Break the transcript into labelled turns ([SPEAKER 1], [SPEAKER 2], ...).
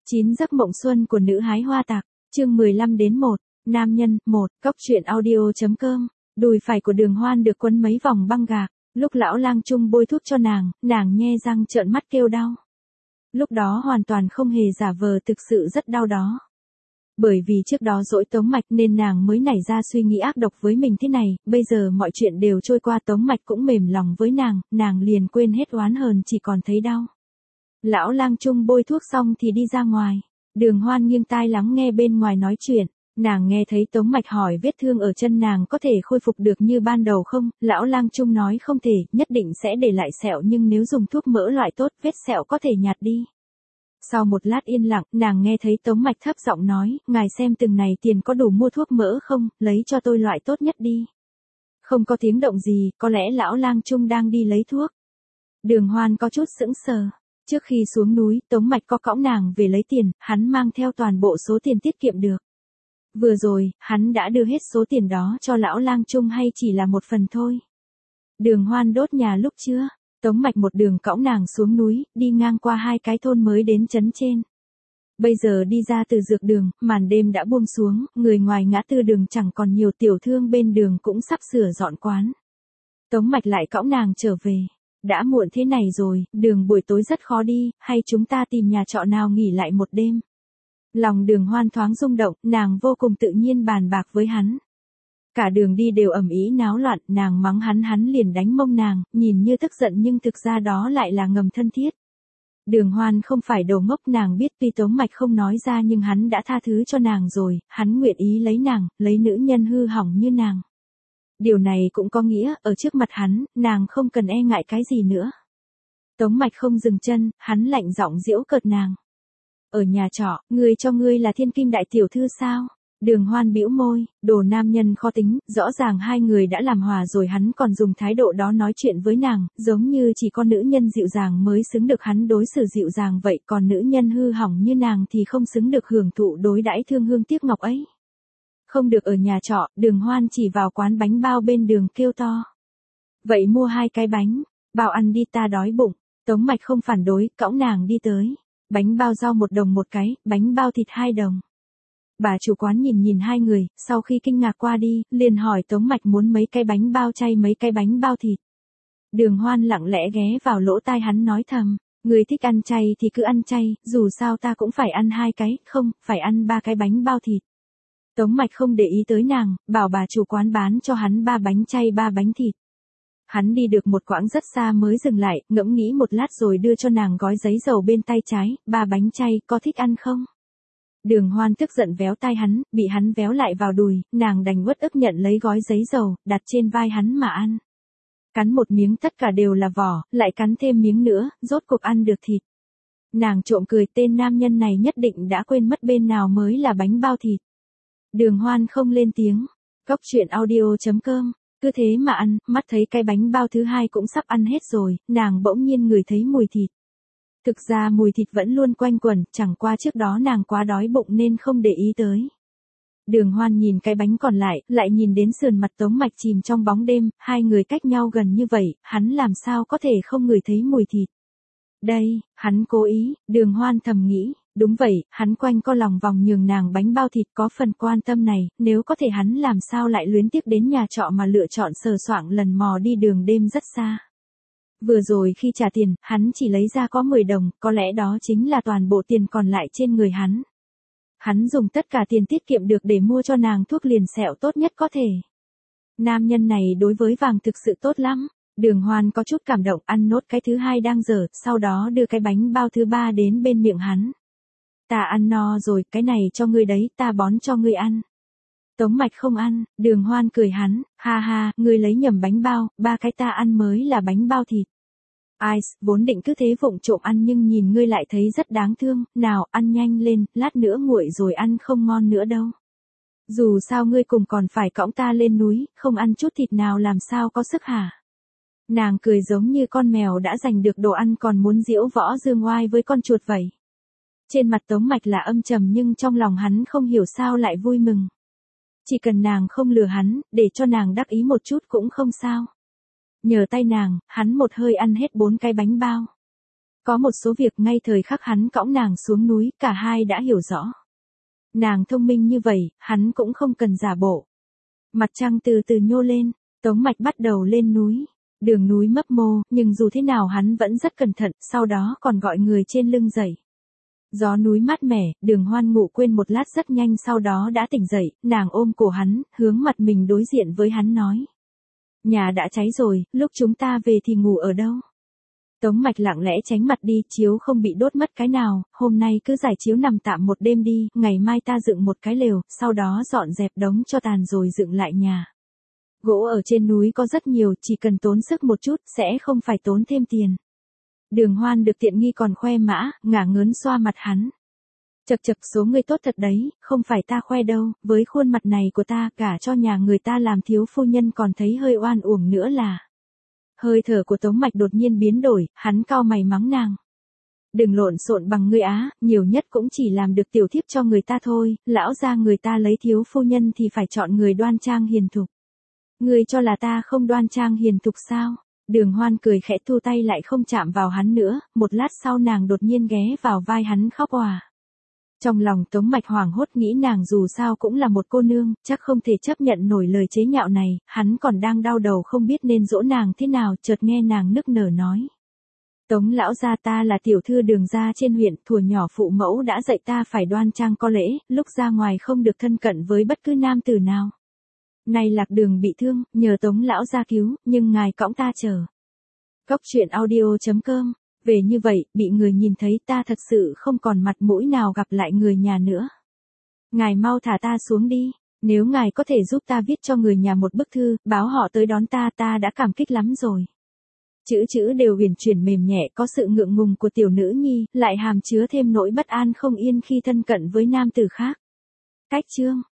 [SPEAKER 1] 9 giấc mộng xuân của nữ hái hoa tạc, chương 15-1, nam nhân, 1, cóc truyện audio.com, đùi phải của Đường Hoan được quấn mấy vòng băng gạc, lúc lão lang trung bôi thuốc cho nàng nhe răng trợn mắt kêu đau. Lúc đó hoàn toàn không hề giả vờ, thực sự rất đau đó. Bởi vì trước đó dỗi Tống Mạch nên nàng mới nảy ra suy nghĩ ác độc với mình thế này, bây giờ mọi chuyện đều trôi qua, Tống Mạch cũng mềm lòng với nàng liền quên hết oán hờn, chỉ còn thấy đau. Lão lang trung bôi thuốc xong thì đi ra ngoài. Đường Hoan nghiêng tai lắng nghe bên ngoài nói chuyện. Nàng nghe thấy Tống Mạch hỏi vết thương ở chân nàng có thể khôi phục được như ban đầu không. Lão lang trung nói không thể, nhất định sẽ để lại sẹo, nhưng nếu dùng thuốc mỡ loại tốt vết sẹo có thể nhạt đi. Sau một lát yên lặng, nàng nghe thấy Tống Mạch thấp giọng nói, ngài xem từng này tiền có đủ mua thuốc mỡ không, lấy cho tôi loại tốt nhất đi. Không có tiếng động gì, có lẽ lão lang trung đang đi lấy thuốc. Đường Hoan có chút sững sờ. Trước khi xuống núi, Tống Mạch có cõng nàng về lấy tiền, hắn mang theo toàn bộ số tiền tiết kiệm được. Vừa rồi, hắn đã đưa hết số tiền đó cho lão lang trung hay chỉ là một phần thôi? Đường Hoan đốt nhà lúc trưa, Tống Mạch một đường cõng nàng xuống núi, đi ngang qua 2 cái thôn mới đến trấn trên. Bây giờ đi ra từ dược đường, màn đêm đã buông xuống, người ngoài ngã tư đường chẳng còn nhiều, tiểu thương bên đường cũng sắp sửa dọn quán. Tống Mạch lại cõng nàng trở về. Đã muộn thế này rồi, đường buổi tối rất khó đi, hay chúng ta tìm nhà trọ nào nghỉ lại một đêm? Lòng Đường Hoan thoáng rung động, nàng vô cùng tự nhiên bàn bạc với hắn. Cả đường đi đều ầm ĩ náo loạn, nàng mắng hắn liền đánh mông nàng, nhìn như tức giận nhưng thực ra đó lại là ngầm thân thiết. Đường Hoan không phải đồ ngốc, nàng biết tuy Tống Mạch không nói ra nhưng hắn đã tha thứ cho nàng rồi, hắn nguyện ý lấy nàng, lấy nữ nhân hư hỏng như nàng. Điều này cũng có nghĩa, ở trước mặt hắn, nàng không cần e ngại cái gì nữa. Tống Mạch không dừng chân, hắn lạnh giọng giễu cợt nàng. Ở nhà trọ, người cho ngươi là thiên kim đại tiểu thư sao? Đường Hoan bĩu môi, đồ nam nhân khó tính, rõ ràng hai người đã làm hòa rồi hắn còn dùng thái độ đó nói chuyện với nàng, giống như chỉ có nữ nhân dịu dàng mới xứng được hắn đối xử dịu dàng vậy, còn nữ nhân hư hỏng như nàng thì không xứng được hưởng thụ đối đãi thương hương tiếc ngọc ấy. Không được ở nhà trọ, Đường Hoan chỉ vào quán bánh bao bên đường kêu to. Vậy mua 2 cái bánh bao ăn đi, ta đói bụng. Tống Mạch không phản đối, cõng nàng đi tới. Bánh bao rau 1 đồng một cái, bánh bao thịt 2 đồng. Bà chủ quán nhìn hai người, sau khi kinh ngạc qua đi, liền hỏi Tống Mạch muốn mấy cái bánh bao chay mấy cái bánh bao thịt. Đường Hoan lặng lẽ ghé vào lỗ tai hắn nói thầm, người thích ăn chay thì cứ ăn chay, dù sao ta cũng phải ăn 2 cái, không, phải ăn 3 cái bánh bao thịt. Tống Mạch không để ý tới nàng, bảo bà chủ quán bán cho hắn 3 bánh chay 3 bánh thịt. Hắn đi được một quãng rất xa mới dừng lại, ngẫm nghĩ một lát rồi đưa cho nàng gói giấy dầu bên tay trái, 3 bánh chay, có thích ăn không? Đường Hoan tức giận véo tai hắn, bị hắn véo lại vào đùi, nàng đành uất ức nhận lấy gói giấy dầu, đặt trên vai hắn mà ăn. Cắn một miếng tất cả đều là vỏ, lại cắn thêm miếng nữa, rốt cuộc ăn được thịt. Nàng trộm cười, tên nam nhân này nhất định đã quên mất bên nào mới là bánh bao thịt. Đường Hoan không lên tiếng. Cóc truyện audio.com, cứ thế mà ăn, mắt thấy cái bánh bao thứ 2 cũng sắp ăn hết rồi, nàng bỗng nhiên ngửi thấy mùi thịt. Thực ra mùi thịt vẫn luôn quanh quẩn, chẳng qua trước đó nàng quá đói bụng nên không để ý tới. Đường Hoan nhìn cái bánh còn lại nhìn đến sườn mặt Tống Mạch chìm trong bóng đêm, hai người cách nhau gần như vậy, hắn làm sao có thể không ngửi thấy mùi thịt. Đây, hắn cố ý, Đường Hoan thầm nghĩ. Đúng vậy, hắn quanh co lòng vòng nhường nàng bánh bao thịt, có phần quan tâm này, nếu có thể hắn làm sao lại luyến tiếc đến nhà trọ mà lựa chọn sờ soạng lần mò đi đường đêm rất xa. Vừa rồi khi trả tiền, hắn chỉ lấy ra có 10 đồng, có lẽ đó chính là toàn bộ tiền còn lại trên người hắn. Hắn dùng tất cả tiền tiết kiệm được để mua cho nàng thuốc liền sẹo tốt nhất có thể. Nam nhân này đối với vàng thực sự tốt lắm. Đường Hoan có chút cảm động, ăn nốt cái thứ 2 đang dở, sau đó đưa cái bánh bao thứ 3 đến bên miệng hắn. Ta ăn no rồi, cái này cho ngươi đấy, ta bón cho ngươi ăn. Tống Mạch không ăn, Đường Hoan cười hắn, ha ha, ngươi lấy nhầm bánh bao, 3 cái ta ăn mới là bánh bao thịt. Ai, vốn định cứ thế vụng trộm ăn nhưng nhìn ngươi lại thấy rất đáng thương, nào, ăn nhanh lên, lát nữa nguội rồi ăn không ngon nữa đâu. Dù sao ngươi cùng còn phải cõng ta lên núi, không ăn chút thịt nào làm sao có sức hả? Nàng cười giống như con mèo đã giành được đồ ăn còn muốn giễu võ dương oai với con chuột vậy. Trên mặt Tống Mạch là âm trầm nhưng trong lòng hắn không hiểu sao lại vui mừng. Chỉ cần nàng không lừa hắn, để cho nàng đắc ý một chút cũng không sao. Nhờ tay nàng, hắn một hơi ăn hết 4 cái bánh bao. Có một số việc ngay thời khắc hắn cõng nàng xuống núi, cả hai đã hiểu rõ. Nàng thông minh như vậy, hắn cũng không cần giả bộ. Mặt trăng từ từ nhô lên, Tống Mạch bắt đầu lên núi. Đường núi mấp mô, nhưng dù thế nào hắn vẫn rất cẩn thận, sau đó còn gọi người trên lưng dậy. Gió núi mát mẻ, Đường Hoan ngủ quên một lát rất nhanh sau đó đã tỉnh dậy, nàng ôm cổ hắn, hướng mặt mình đối diện với hắn nói. Nhà đã cháy rồi, lúc chúng ta về thì ngủ ở đâu? Tống Mạch lặng lẽ tránh mặt đi, chiếu không bị đốt mất cái nào, hôm nay cứ giải chiếu nằm tạm một đêm đi, ngày mai ta dựng một cái lều, sau đó dọn dẹp đống cho tàn rồi dựng lại nhà. Gỗ ở trên núi có rất nhiều, chỉ cần tốn sức một chút, sẽ không phải tốn thêm tiền. Đường Hoan được tiện nghi còn khoe mã, ngả ngớn xoa mặt hắn. Chật chật, số ngươi tốt thật đấy, không phải ta khoe đâu, với khuôn mặt này của ta, cả cho nhà người ta làm thiếu phu nhân còn thấy hơi oan uổng nữa là. Hơi thở của Tống Mạch đột nhiên biến đổi, hắn cau mày mắng nàng. Đừng lộn xộn bằng ngươi á, nhiều nhất cũng chỉ làm được tiểu thiếp cho người ta thôi, lão gia người ta lấy thiếu phu nhân thì phải chọn người đoan trang hiền thục. Ngươi cho là ta không đoan trang hiền thục sao? Đường Hoan cười khẽ thu tay lại không chạm vào hắn nữa, một lát sau nàng đột nhiên ghé vào vai hắn khóc òa. Trong lòng Tống Mạch hoảng hốt nghĩ nàng dù sao cũng là một cô nương, chắc không thể chấp nhận nổi lời chế nhạo này, hắn còn đang đau đầu không biết nên dỗ nàng thế nào, chợt nghe nàng nức nở nói. Tống lão gia, ta là tiểu thư Đường gia trên huyện, thuở nhỏ phụ mẫu đã dạy ta phải đoan trang có lễ, lúc ra ngoài không được thân cận với bất cứ nam tử nào. Nay Lạc Đường bị thương, nhờ Tống lão gia cứu, nhưng ngài cõng ta chờ. Cốc truyện audio.com. Về như vậy, bị người nhìn thấy ta thật sự không còn mặt mũi nào gặp lại người nhà nữa. Ngài mau thả ta xuống đi, nếu ngài có thể giúp ta viết cho người nhà một bức thư, báo họ tới đón ta, ta đã cảm kích lắm rồi. Chữ chữ đều uyển chuyển mềm nhẹ, có sự ngượng ngùng của tiểu nữ nhi, lại hàm chứa thêm nỗi bất an không yên khi thân cận với nam tử khác. Cách chương